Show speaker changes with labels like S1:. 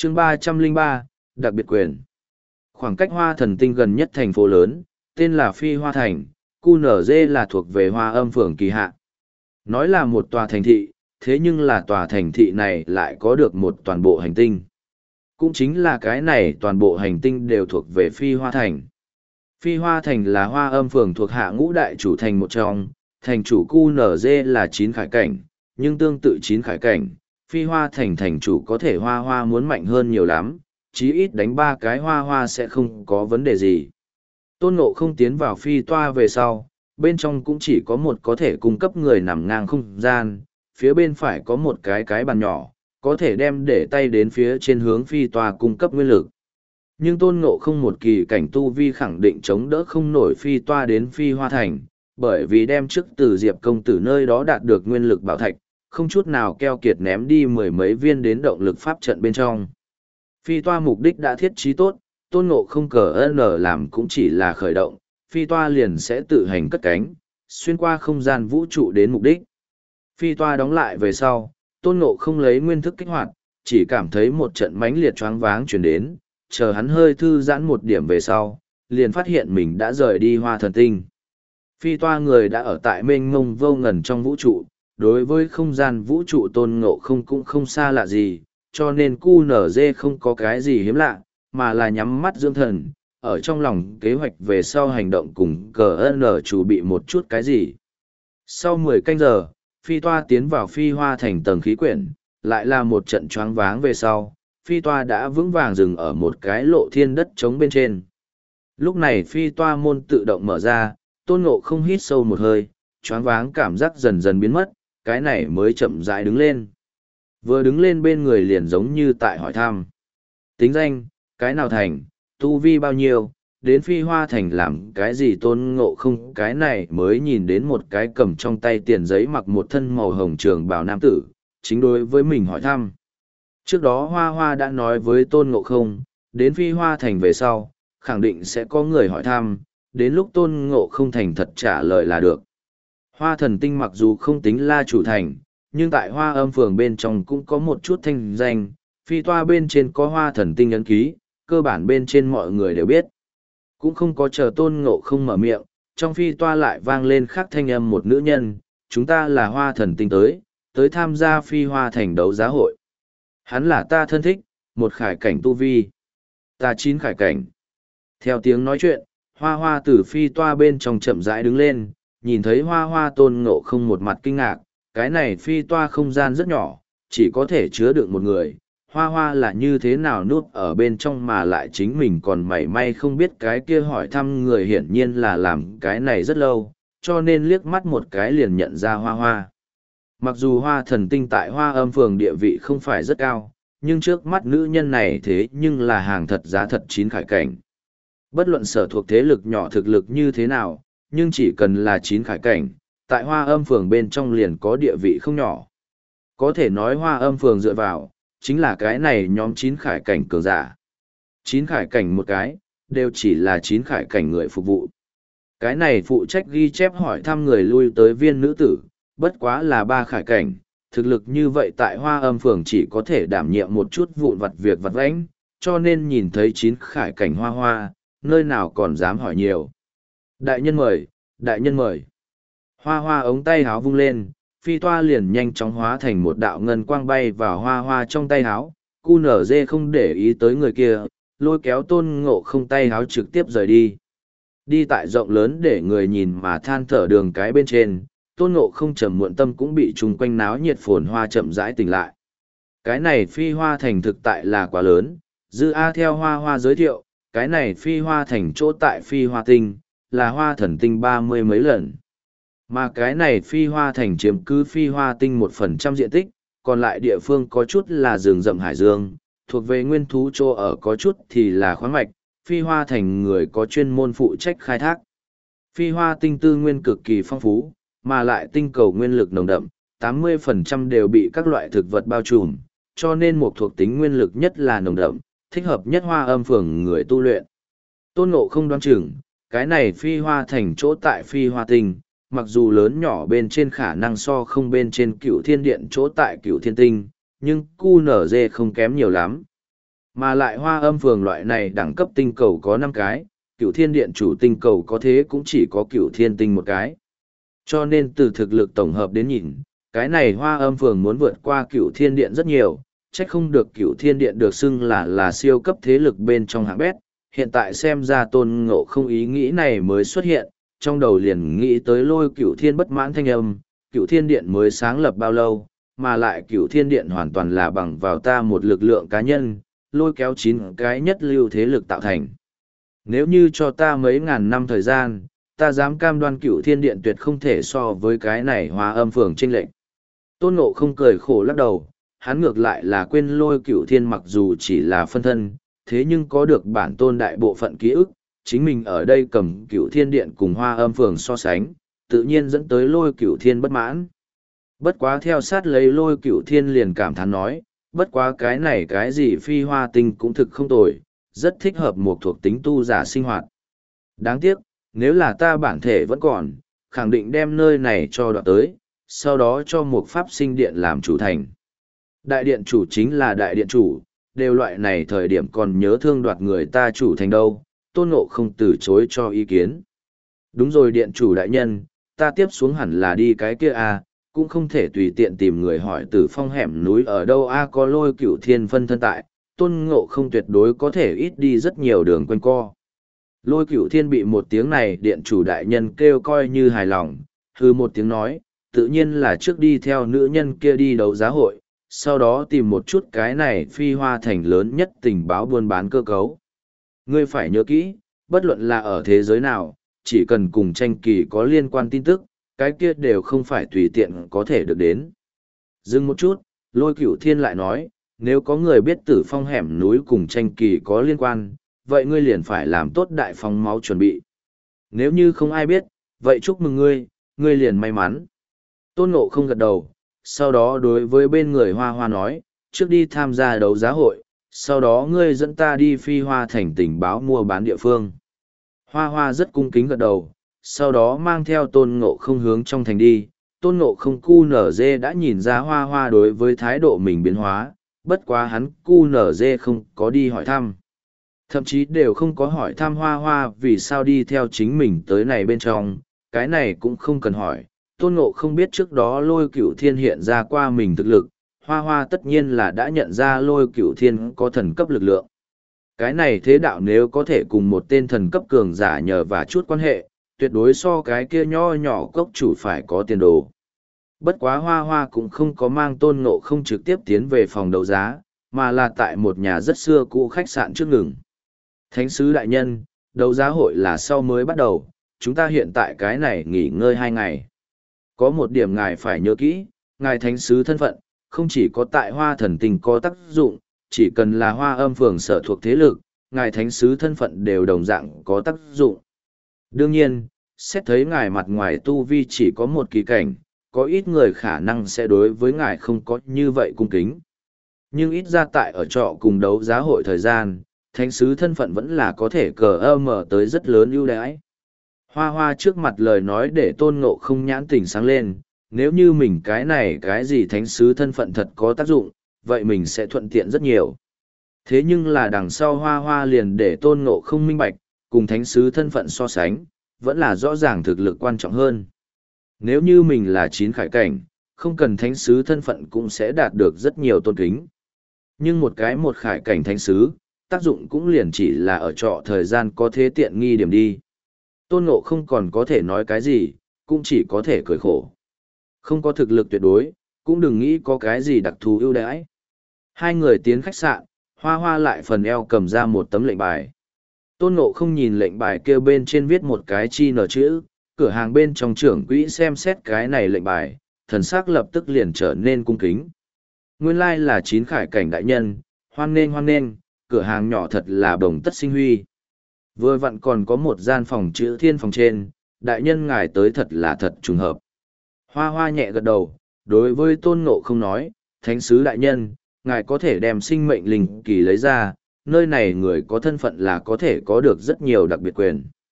S1: chương 303, đặc biệt quyền. Khoảng cách Hoa Thần Tinh gần nhất thành phố lớn, tên là Phi Hoa Thành, QNZ là thuộc về Hoa Âm phường kỳ hạ. Nói là một tòa thành thị, thế nhưng là tòa thành thị này lại có được một toàn bộ hành tinh. Cũng chính là cái này toàn bộ hành tinh đều thuộc về Phi Hoa Thành. Phi Hoa Thành là Hoa Âm phường thuộc hạ ngũ đại chủ thành một trong, thành chủ QNZ là 9 khải cảnh, nhưng tương tự 9 khải cảnh, Phi Hoa Thành thành chủ có thể Hoa Hoa muốn mạnh hơn nhiều lắm, chí ít đánh 3 cái Hoa Hoa sẽ không có vấn đề gì. Tôn Ngộ không tiến vào phi toa về sau, bên trong cũng chỉ có một có thể cung cấp người nằm ngang không gian, phía bên phải có một cái bàn nhỏ, có thể đem để tay đến phía trên hướng phi toa cung cấp nguyên lực. Nhưng Tôn Ngộ không một kỳ cảnh tu vi khẳng định chống đỡ không nổi phi toa đến Phi Hoa Thành, bởi vì đem trước từ Diệp công tử nơi đó đạt được nguyên lực bảo thạch, không chút nào keo kiệt ném đi 10 mấy viên đến động lực pháp trận bên trong. Phi toa mục đích đã thiết trí tốt, Tôn Ngộ không cờ N làm cũng chỉ là khởi động, phi toa liền sẽ tự hành cất cánh, xuyên qua không gian vũ trụ đến mục đích. Phi toa đóng lại về sau, Tôn Ngộ không lấy nguyên thức kích hoạt, chỉ cảm thấy một trận mãnh liệt choáng váng chuyển đến, chờ hắn hơi thư giãn một điểm về sau, liền phát hiện mình đã rời đi Hoa Thần Tinh. Phi toa người đã ở tại mênh mông vô ngần trong vũ trụ, đối với không gian vũ trụ Tôn Ngộ không cũng không xa lạ gì, cho nên QNZ không có cái gì hiếm lạ, mà là nhắm mắt dưỡng thần, ở trong lòng kế hoạch về sau hành động cùng CN chuẩn bị một chút cái gì. Sau 10 canh giờ, phi toa tiến vào Phi Hoa Thành tầng khí quyển, lại là một trận choáng váng về sau, phi toa đã vững vàng dừng ở một cái lộ thiên đất trống bên trên. Lúc này phi toa môn tự động mở ra, Tôn Ngộ không hít sâu một hơi, choáng váng cảm giác dần dần biến mất, cái này mới chậm rãi đứng lên. Vừa đứng lên bên người liền giống như tại hỏi thăm. Tính danh, cái nào thành, tu vi bao nhiêu, đến Phi Hoa Thành làm cái gì? Tôn Ngộ không cái này mới nhìn đến một cái cầm trong tay tiền giấy mặc một thân màu hồng trường bào nam tử, chính đối với mình hỏi thăm. Trước đó Hoa Hoa đã nói với Tôn Ngộ không, đến Phi Hoa Thành về sau, khẳng định sẽ có người hỏi thăm, đến lúc Tôn Ngộ không thành thật trả lời là được. Hoa Thần Tinh mặc dù không tính là chủ thành, nhưng tại Hoa Âm phường bên trong cũng có một chút thanh danh, phi toa bên trên có Hoa Thần Tinh ấn ký, cơ bản bên trên mọi người đều biết. Cũng không có chờ Tôn Ngộ không mở miệng, trong phi toa lại vang lên khác thanh âm một nữ nhân, chúng ta là Hoa Thần Tinh tới tham gia Phi Hoa Thành đấu giá hội. Hắn là ta thân thích, một khải cảnh tu vi. Ta 9 khải cảnh. Theo tiếng nói chuyện, Hoa Hoa từ phi toa bên trong chậm rãi đứng lên, nhìn thấy Hoa Hoa Tôn Ngộ không một mặt kinh ngạc, cái này phi toa không gian rất nhỏ, chỉ có thể chứa được một người. Hoa Hoa là như thế nào núp ở bên trong mà lại chính mình còn mảy may không biết cái kia hỏi thăm người hiển nhiên là làm cái này rất lâu, cho nên liếc mắt một cái liền nhận ra Hoa Hoa. Mặc dù Hoa Thần Tinh tại Hoa Âm phường địa vị không phải rất cao, nhưng trước mắt nữ nhân này thế nhưng là hàng thật giá thật 9 khải cảnh. Bất luận sở thuộc thế lực nhỏ thực lực như thế nào, nhưng chỉ cần là 9 khải cảnh, tại Hoa Âm phường bên trong liền có địa vị không nhỏ. Có thể nói Hoa Âm phường dựa vào, chính là cái này nhóm 9 khải cảnh cường giả. 9 khải cảnh một cái, đều chỉ là 9 khải cảnh người phục vụ. Cái này phụ trách ghi chép hỏi thăm người lui tới viên nữ tử, bất quá là 3 khải cảnh, thực lực như vậy tại Hoa Âm phường chỉ có thể đảm nhiệm một chút vụn vặt việc vặt vãnh, cho nên nhìn thấy 9 khải cảnh Hoa Hoa, nơi nào còn dám hỏi nhiều. Đại nhân mời, đại nhân mời. Hoa Hoa ống tay háo vung lên, phi toa liền nhanh chóng hóa thành một đạo ngân quang bay vào Hoa Hoa trong tay háo. QNZ không để ý tới người kia, lôi kéo Tôn Ngộ không tay háo trực tiếp rời đi. Đi tại rộng lớn để người nhìn mà than thở đường cái bên trên, Tôn Ngộ không trầm muộn tâm cũng bị chung quanh náo nhiệt phồn hoa chậm rãi tỉnh lại. Cái này Phi Hoa Thành thực tại là quá lớn, Dư A theo Hoa Hoa giới thiệu, cái này Phi Hoa Thành chỗ tại Phi Hoa Tinh, là Hoa Thần Tinh 30 mấy lần. Mà cái này Phi Hoa Thành chiếm cứ Phi Hoa Tinh 1% diện tích, còn lại địa phương có chút là rừng rậm hải dương, thuộc về nguyên thú chỗ ở có chút thì là khoáng mạch, Phi Hoa Thành người có chuyên môn phụ trách khai thác. Phi Hoa Tinh tư nguyên cực kỳ phong phú, mà lại tinh cầu nguyên lực nồng đậm, 80% đều bị các loại thực vật bao trùm, cho nên một thuộc tính nguyên lực nhất là nồng đậm, thích hợp nhất Hoa Âm phường người tu luyện. Tôn Ngộ không đoán chừng, cái này Phi Hoa Thành chỗ tại Phi Hoa Tinh, mặc dù lớn nhỏ bên trên khả năng so không bên trên Cửu Thiên Điện chỗ tại Cửu Thiên Tinh, nhưng QNZ không kém nhiều lắm. Mà lại Hoa Âm Phường loại này đẳng cấp tinh cầu có 5 cái, Cửu Thiên Điện chủ tinh cầu có thế cũng chỉ có Cửu Thiên tinh một cái. Cho nên từ thực lực tổng hợp đến nhìn, cái này Hoa Âm Phường muốn vượt qua Cửu Thiên Điện rất nhiều, trách không được Cửu Thiên Điện được xưng là siêu cấp thế lực bên trong hạng bét. Hiện tại xem ra Tôn Ngộ không ý nghĩ này mới xuất hiện, trong đầu liền nghĩ tới Lôi Cửu Thiên bất mãn thanh âm, Cửu Thiên Điện mới sáng lập bao lâu, mà lại Cửu Thiên Điện hoàn toàn là bằng vào ta một lực lượng cá nhân, lôi kéo 9 cái nhất lưu thế lực tạo thành. Nếu như cho ta mấy ngàn năm thời gian, ta dám cam đoan Cửu Thiên Điện tuyệt không thể so với cái này Hoa Âm Phường chênh lệch. Tôn Ngộ không cười khổ lắc đầu, hắn ngược lại là quên Lôi Cửu Thiên mặc dù chỉ là phân thân, thế nhưng có được bản tôn đại bộ phận ký ức, chính mình ở đây cầm Cửu Thiên Điện cùng Hoa Âm Phường so sánh, tự nhiên dẫn tới Lôi Cửu Thiên bất mãn. Bất quá theo sát lấy Lôi Cửu Thiên liền cảm thán nói, bất quá cái này cái gì phi hoa tinh cũng thực không tồi, rất thích hợp một thuộc tính tu giả sinh hoạt. Đáng tiếc, nếu là ta bản thể vẫn còn, khẳng định đem nơi này cho đoạt tới, sau đó cho một pháp sinh điện làm chủ thành. Đại điện chủ chính là đại điện chủ, đều loại này thời điểm còn nhớ thương đoạt người ta chủ thành đâu, Tôn Ngộ không từ chối cho ý kiến. Đúng rồi điện chủ đại nhân, ta tiếp xuống hẳn là đi cái kia à, cũng không thể tùy tiện tìm người hỏi Tử Phong hẻm núi ở đâu a có Lôi Cửu Thiên phân thân tại, Tôn Ngộ không tuyệt đối có thể ít đi rất nhiều đường quanh co. Lôi Cửu Thiên bị một tiếng này điện chủ đại nhân kêu coi như hài lòng, hư một tiếng nói, tự nhiên là trước đi theo nữ nhân kia đi đấu giá hội, sau đó tìm một chút cái này phi hoa thành lớn nhất tình báo buôn bán cơ cấu. Ngươi phải nhớ kỹ, bất luận là ở thế giới nào, chỉ cần cùng tranh kỳ có liên quan tin tức, cái kia đều không phải tùy tiện có thể được đến. Dừng một chút, Lôi Cửu Thiên lại nói, nếu có người biết Tử Phong hẻm núi cùng tranh kỳ có liên quan, vậy ngươi liền phải làm tốt đại phong máu chuẩn bị. Nếu như không ai biết, vậy chúc mừng ngươi, ngươi liền may mắn. Tôn Ngộ không gật đầu, sau đó đối với bên người Hoa Hoa nói, trước đi tham gia đấu giá hội, sau đó ngươi dẫn ta đi phi hoa thành tình báo mua bán địa phương. Hoa Hoa rất cung kính gật đầu, sau đó mang theo Tôn Ngộ không hướng trong thành đi. Tôn Ngộ không cu nở dê đã nhìn ra Hoa Hoa đối với thái độ mình biến hóa, bất quá hắn cu nở dê không có đi hỏi thăm. Thậm chí đều không có hỏi thăm Hoa Hoa vì sao đi theo chính mình tới này bên trong, cái này cũng không cần hỏi. Tôn Ngộ không biết trước đó Lôi Cửu Thiên hiện ra qua mình thực lực, Hoa Hoa tất nhiên là đã nhận ra Lôi Cửu Thiên có thần cấp lực lượng. Cái này thế đạo nếu có thể cùng một tên thần cấp cường giả nhờ và chút quan hệ, tuyệt đối so cái kia nho nhỏ cốc chủ phải có tiền đồ. Bất quá Hoa Hoa cũng không có mang Tôn Ngộ không trực tiếp tiến về phòng đấu giá, mà là tại một nhà rất xưa cũ khách sạn trước ngừng. Thánh sứ đại nhân, đấu giá hội là sau mới bắt đầu, chúng ta hiện tại cái này nghỉ ngơi 2 ngày. Có một điểm ngài phải nhớ kỹ, ngài thánh sứ thân phận, không chỉ có tại Hoa Thần Tinh có tác dụng, chỉ cần là Hoa Âm Phường sở thuộc thế lực, ngài thánh sứ thân phận đều đồng dạng có tác dụng. Đương nhiên, xét thấy ngài mặt ngoài tu vi chỉ có một kỳ cảnh, có ít người khả năng sẽ đối với ngài không có như vậy cung kính. Nhưng ít ra tại ở trọ cùng đấu giá hội thời gian, thánh sứ thân phận vẫn là có thể cờ mở tới rất lớn ưu đãi. Hoa Hoa trước mặt lời nói để Tôn Ngộ không nhãn tỉnh sáng lên, nếu như mình cái này cái gì thánh sứ thân phận thật có tác dụng, vậy mình sẽ thuận tiện rất nhiều. Thế nhưng là đằng sau Hoa Hoa liền để Tôn Ngộ không minh bạch, cùng thánh sứ thân phận so sánh, vẫn là rõ ràng thực lực quan trọng hơn. Nếu như mình là 9 khải cảnh, không cần thánh sứ thân phận cũng sẽ đạt được rất nhiều tôn kính. Nhưng một khải cảnh thánh sứ, tác dụng cũng liền chỉ là ở trọ thời gian có thế tiện nghi điểm đi. Tôn Ngộ không còn có thể nói cái gì, cũng chỉ có thể cười khổ. Không có thực lực tuyệt đối, cũng đừng nghĩ có cái gì đặc thù ưu đãi. Hai người tiến khách sạn, Hoa Hoa lại phần eo cầm ra một tấm lệnh bài. Tôn Ngộ không nhìn lệnh bài kêu bên trên viết một cái chi nở chữ, cửa hàng bên trong trưởng quỹ xem xét cái này lệnh bài, thần sắc lập tức liền trở nên cung kính. Nguyên lai là 9 khải cảnh đại nhân, hoan nghênh, cửa hàng nhỏ thật là bồng tất sinh huy. Vừa vặn còn có một gian phòng chữ thiên phòng trên, đại nhân ngài tới thật là thật trùng hợp. Hoa Hoa nhẹ gật đầu, đối với Tôn Ngộ không nói, thánh sứ đại nhân, ngài có thể đem sinh mệnh linh kỳ lấy ra, nơi này người có thân phận là có thể có được rất nhiều đặc biệt quyền.